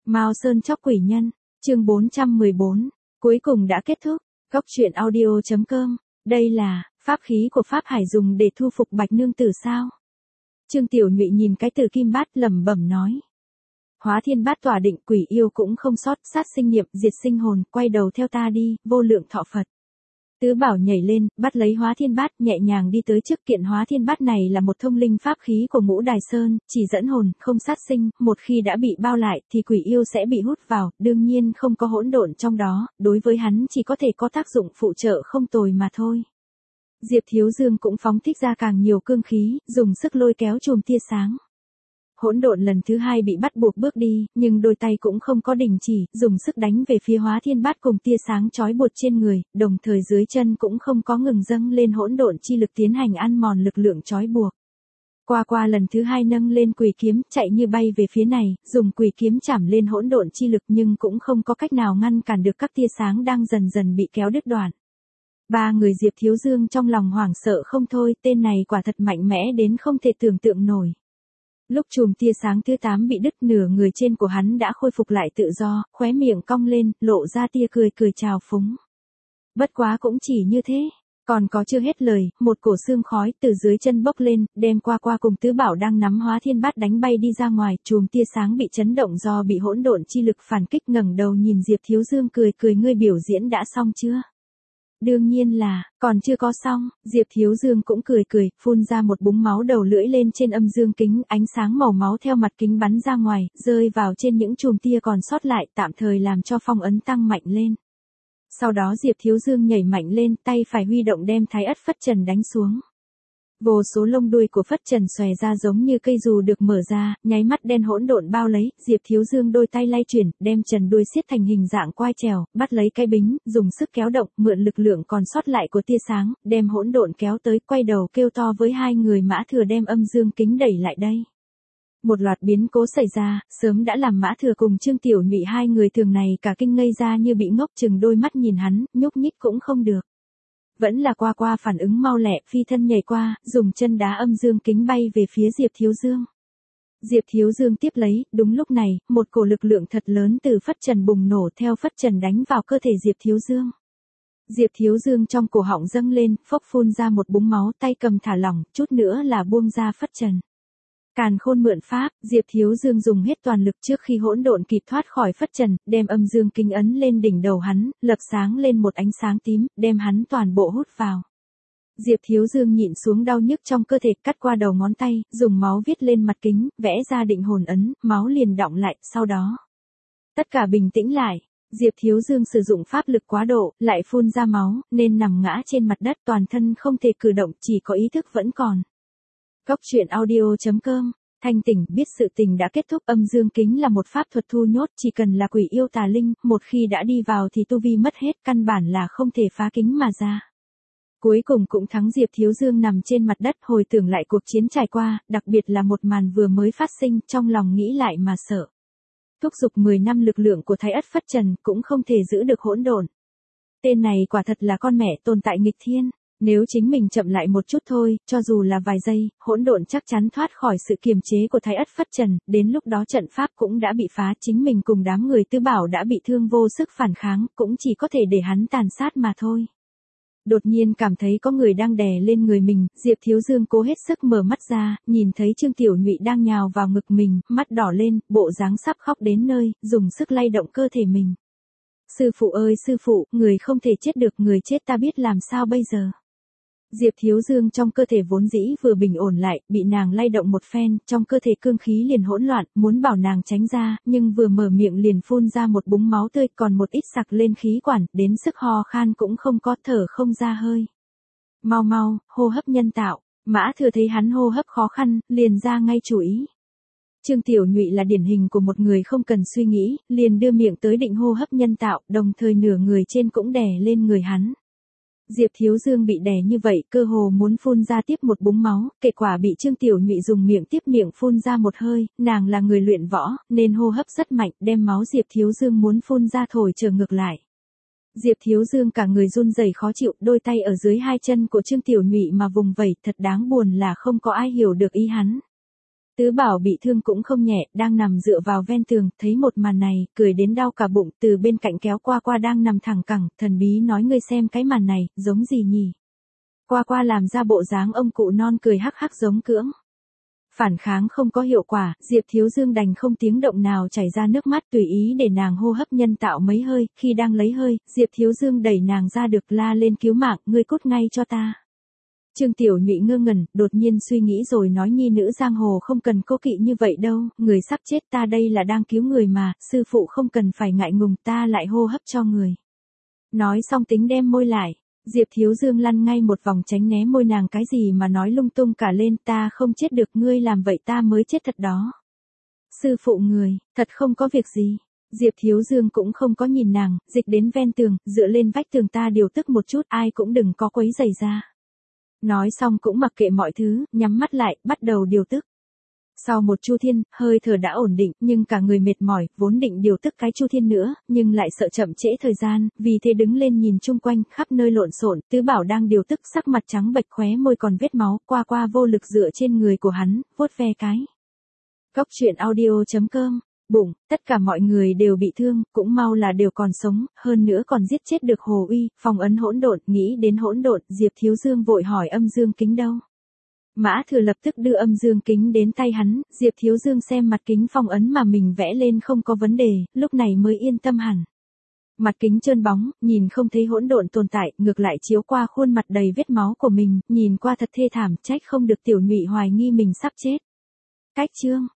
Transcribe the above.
Mao Sơn chóc quỷ nhân, chương 414, cuối cùng đã kết thúc. Góc truyện audio.com, đây là pháp khí của Pháp Hải dùng để thu phục Bạch Nương Tử sao? Trương Tiểu Nhụy nhìn cái từ kim bát lẩm bẩm nói. Hóa thiên bát tỏa định, quỷ yêu cũng không sót, sát sinh niệm, diệt sinh hồn, quay đầu theo ta đi, vô lượng thọ Phật. Tứ Bảo nhảy lên, bắt lấy hóa thiên bát, nhẹ nhàng đi tới trước kiện hóa thiên bát này là một thông linh pháp khí của Ngũ Đài Sơn, chỉ dẫn hồn, không sát sinh, một khi đã bị bao lại thì quỷ yêu sẽ bị hút vào, đương nhiên không có hỗn độn trong đó, đối với hắn chỉ có thể có tác dụng phụ trợ không tồi mà thôi. Diệp Thiếu Dương cũng phóng thích ra càng nhiều cương khí, dùng sức lôi kéo chùm tia sáng. Hỗn độn lần thứ hai bị bắt buộc bước đi, nhưng đôi tay cũng không có đình chỉ, dùng sức đánh về phía hóa thiên bát cùng tia sáng trói buộc trên người, đồng thời dưới chân cũng không có ngừng dâng lên hỗn độn chi lực tiến hành ăn mòn lực lượng trói buộc. Qua lần thứ hai nâng lên quỷ kiếm, chạy như bay về phía này, dùng quỷ kiếm chảm lên hỗn độn chi lực nhưng cũng không có cách nào ngăn cản được các tia sáng đang dần dần bị kéo đứt đoạn. Ba người Diệp Thiếu Dương trong lòng hoảng sợ không thôi, tên này quả thật mạnh mẽ đến không thể tưởng tượng nổi. Lúc chùm tia sáng thứ 8 bị đứt, nửa người trên của hắn đã khôi phục lại tự do, khóe miệng cong lên, lộ ra tia cười chào phúng. Bất quá cũng chỉ như thế, còn có chưa hết lời, một cổ xương khói từ dưới chân bốc lên, đem qua cùng Tứ Bảo đang nắm hóa thiên bát đánh bay đi ra ngoài, chùm tia sáng bị chấn động do bị hỗn độn chi lực phản kích, ngẩng đầu nhìn Diệp Thiếu Dương cười ngươi biểu diễn đã xong chưa? Đương nhiên là, còn chưa có xong, Diệp Thiếu Dương cũng cười, phun ra một búng máu đầu lưỡi lên trên âm dương kính, ánh sáng màu máu theo mặt kính bắn ra ngoài, rơi vào trên những chùm tia còn sót lại, tạm thời làm cho phong ấn tăng mạnh lên. Sau đó Diệp Thiếu Dương nhảy mạnh lên, tay phải huy động đem Thái Ất Phất Trần đánh xuống. Vô số lông đuôi của Phất Trần xòe ra giống như cây dù được mở ra, nháy mắt đen hỗn độn bao lấy, Diệp Thiếu Dương đôi tay lay chuyển, đem trần đuôi siết thành hình dạng quai trèo, bắt lấy cái bính, dùng sức kéo động, mượn lực lượng còn sót lại của tia sáng, đem hỗn độn kéo tới, quay đầu kêu to với hai người Mã Thừa đem âm dương kính đẩy lại đây. Một loạt biến cố xảy ra, sớm đã làm Mã Thừa cùng Trương Tiểu Nhụy hai người thường này cả kinh ngây ra như bị ngốc, chừng đôi mắt nhìn hắn, nhúc nhích cũng không được. Vẫn là qua phản ứng mau lẹ, phi thân nhảy qua, dùng chân đá âm dương kính bay về phía Diệp Thiếu Dương. Diệp Thiếu Dương tiếp lấy, đúng lúc này, một cổ lực lượng thật lớn từ Phất Trần bùng nổ theo Phất Trần đánh vào cơ thể Diệp Thiếu Dương. Diệp Thiếu Dương trong cổ họng dâng lên, phốc phun ra một búng máu, tay cầm thả lỏng, chút nữa là buông ra Phất Trần. Càn Khôn mượn pháp, Diệp Thiếu Dương dùng hết toàn lực trước khi hỗn độn kịp thoát khỏi Phất Trần, đem âm dương kính ấn lên đỉnh đầu hắn, lập sáng lên một ánh sáng tím, đem hắn toàn bộ hút vào. Diệp Thiếu Dương nhịn xuống đau nhức trong cơ thể, cắt qua đầu ngón tay, dùng máu viết lên mặt kính, vẽ ra định hồn ấn, máu liền đọng lại, sau đó. Tất cả bình tĩnh lại, Diệp Thiếu Dương sử dụng pháp lực quá độ, lại phun ra máu, nên nằm ngã trên mặt đất, toàn thân không thể cử động, chỉ có ý thức vẫn còn. Góc truyện audio.com, thanh tỉnh, biết sự tình đã kết thúc, âm dương kính là một pháp thuật thu nhốt, chỉ cần là quỷ yêu tà linh, một khi đã đi vào thì tu vi mất hết, căn bản là không thể phá kính mà ra. Cuối cùng cũng thắng. Diệp Thiếu Dương nằm trên mặt đất hồi tưởng lại cuộc chiến trải qua, đặc biệt là một màn vừa mới phát sinh, trong lòng nghĩ lại mà sợ. Thúc giục 10 năm lực lượng của Thái Ất Phất Trần cũng không thể giữ được hỗn độn. Tên này quả thật là con mẹ tồn tại nghịch thiên. Nếu chính mình chậm lại một chút thôi, cho dù là vài giây, hỗn độn chắc chắn thoát khỏi sự kiềm chế của Thái Ất Phất Trần, đến lúc đó trận pháp cũng đã bị phá, chính mình cùng đám người Tứ Bảo đã bị thương vô sức phản kháng, cũng chỉ có thể để hắn tàn sát mà thôi. Đột nhiên cảm thấy có người đang đè lên người mình, Diệp Thiếu Dương cố hết sức mở mắt ra, nhìn thấy Trương Tiểu Nhụy đang nhào vào ngực mình, mắt đỏ lên, bộ dáng sắp khóc đến nơi, dùng sức lay động cơ thể mình. Sư phụ ơi sư phụ, người không thể chết được, người chết ta biết làm sao bây giờ. Diệp Thiếu Dương trong cơ thể vốn dĩ vừa bình ổn lại, bị nàng lay động một phen, trong cơ thể cương khí liền hỗn loạn, muốn bảo nàng tránh ra, nhưng vừa mở miệng liền phun ra một búng máu tươi, còn một ít sặc lên khí quản, đến sức ho khan cũng không có, thở không ra hơi. Mau, hô hấp nhân tạo. Mã Thừa thấy hắn hô hấp khó khăn, liền ra ngay chủ ý. Trương Tiểu Nhụy là điển hình của một người không cần suy nghĩ, liền đưa miệng tới định hô hấp nhân tạo, đồng thời nửa người trên cũng đè lên người hắn. Diệp Thiếu Dương bị đè như vậy, cơ hồ muốn phun ra tiếp một búng máu, kết quả bị Trương Tiểu Nhụy dùng miệng tiếp miệng phun ra một hơi, nàng là người luyện võ, nên hô hấp rất mạnh, đem máu Diệp Thiếu Dương muốn phun ra thổi trở ngược lại. Diệp Thiếu Dương cả người run rẩy khó chịu, đôi tay ở dưới hai chân của Trương Tiểu Nhụy mà vùng vẩy, thật đáng buồn là không có ai hiểu được ý hắn. Tứ Bảo bị thương cũng không nhẹ, đang nằm dựa vào ven tường, thấy một màn này, cười đến đau cả bụng, từ bên cạnh kéo qua qua đang nằm thẳng cẳng, thần bí nói ngươi xem cái màn này, giống gì nhỉ? Qua qua làm ra bộ dáng ông cụ non cười hắc hắc giống cưỡng. Phản kháng không có hiệu quả, Diệp Thiếu Dương đành không tiếng động nào chảy ra nước mắt tùy ý để nàng hô hấp nhân tạo mấy hơi, khi đang lấy hơi, Diệp Thiếu Dương đẩy nàng ra được la lên cứu mạng, ngươi cút ngay cho ta. Trương Tiểu Nhụy ngơ ngẩn, đột nhiên suy nghĩ rồi nói nhi nữ giang hồ không cần cố kỵ như vậy đâu, người sắp chết ta đây là đang cứu người mà, sư phụ không cần phải ngại ngùng ta lại hô hấp cho người. Nói xong tính đem môi lại. Diệp Thiếu Dương lăn ngay một vòng tránh né môi nàng cái gì mà nói lung tung cả lên ta không chết được ngươi làm vậy ta mới chết thật đó. Sư phụ người, thật không có việc gì. Diệp Thiếu Dương cũng không có nhìn nàng, dịch đến ven tường, dựa lên vách tường ta điều tức một chút ai cũng đừng có quấy rầy ra. Nói xong cũng mặc kệ mọi thứ, nhắm mắt lại, bắt đầu điều tức. Sau một chu thiên, hơi thở đã ổn định, nhưng cả người mệt mỏi, vốn định điều tức cái chu thiên nữa, nhưng lại sợ chậm trễ thời gian, vì thế đứng lên nhìn chung quanh, khắp nơi lộn xộn, Tứ Bảo đang điều tức sắc mặt trắng bệch khóe môi còn vết máu, qua qua vô lực dựa trên người của hắn, vuốt ve cái. Góc truyện audio.com. Bụng, tất cả mọi người đều bị thương, cũng mau là đều còn sống, hơn nữa còn giết chết được Hồ Uy, phong ấn hỗn độn, nghĩ đến hỗn độn, Diệp Thiếu Dương vội hỏi Âm Dương Kính đâu. Mã Thừa lập tức đưa Âm Dương Kính đến tay hắn, Diệp Thiếu Dương xem mặt kính phong ấn mà mình vẽ lên không có vấn đề, lúc này mới yên tâm hẳn. Mặt kính trơn bóng, nhìn không thấy hỗn độn tồn tại, ngược lại chiếu qua khuôn mặt đầy vết máu của mình, nhìn qua thật thê thảm, trách không được Tiểu Nhụy hoài nghi mình sắp chết. Cách chương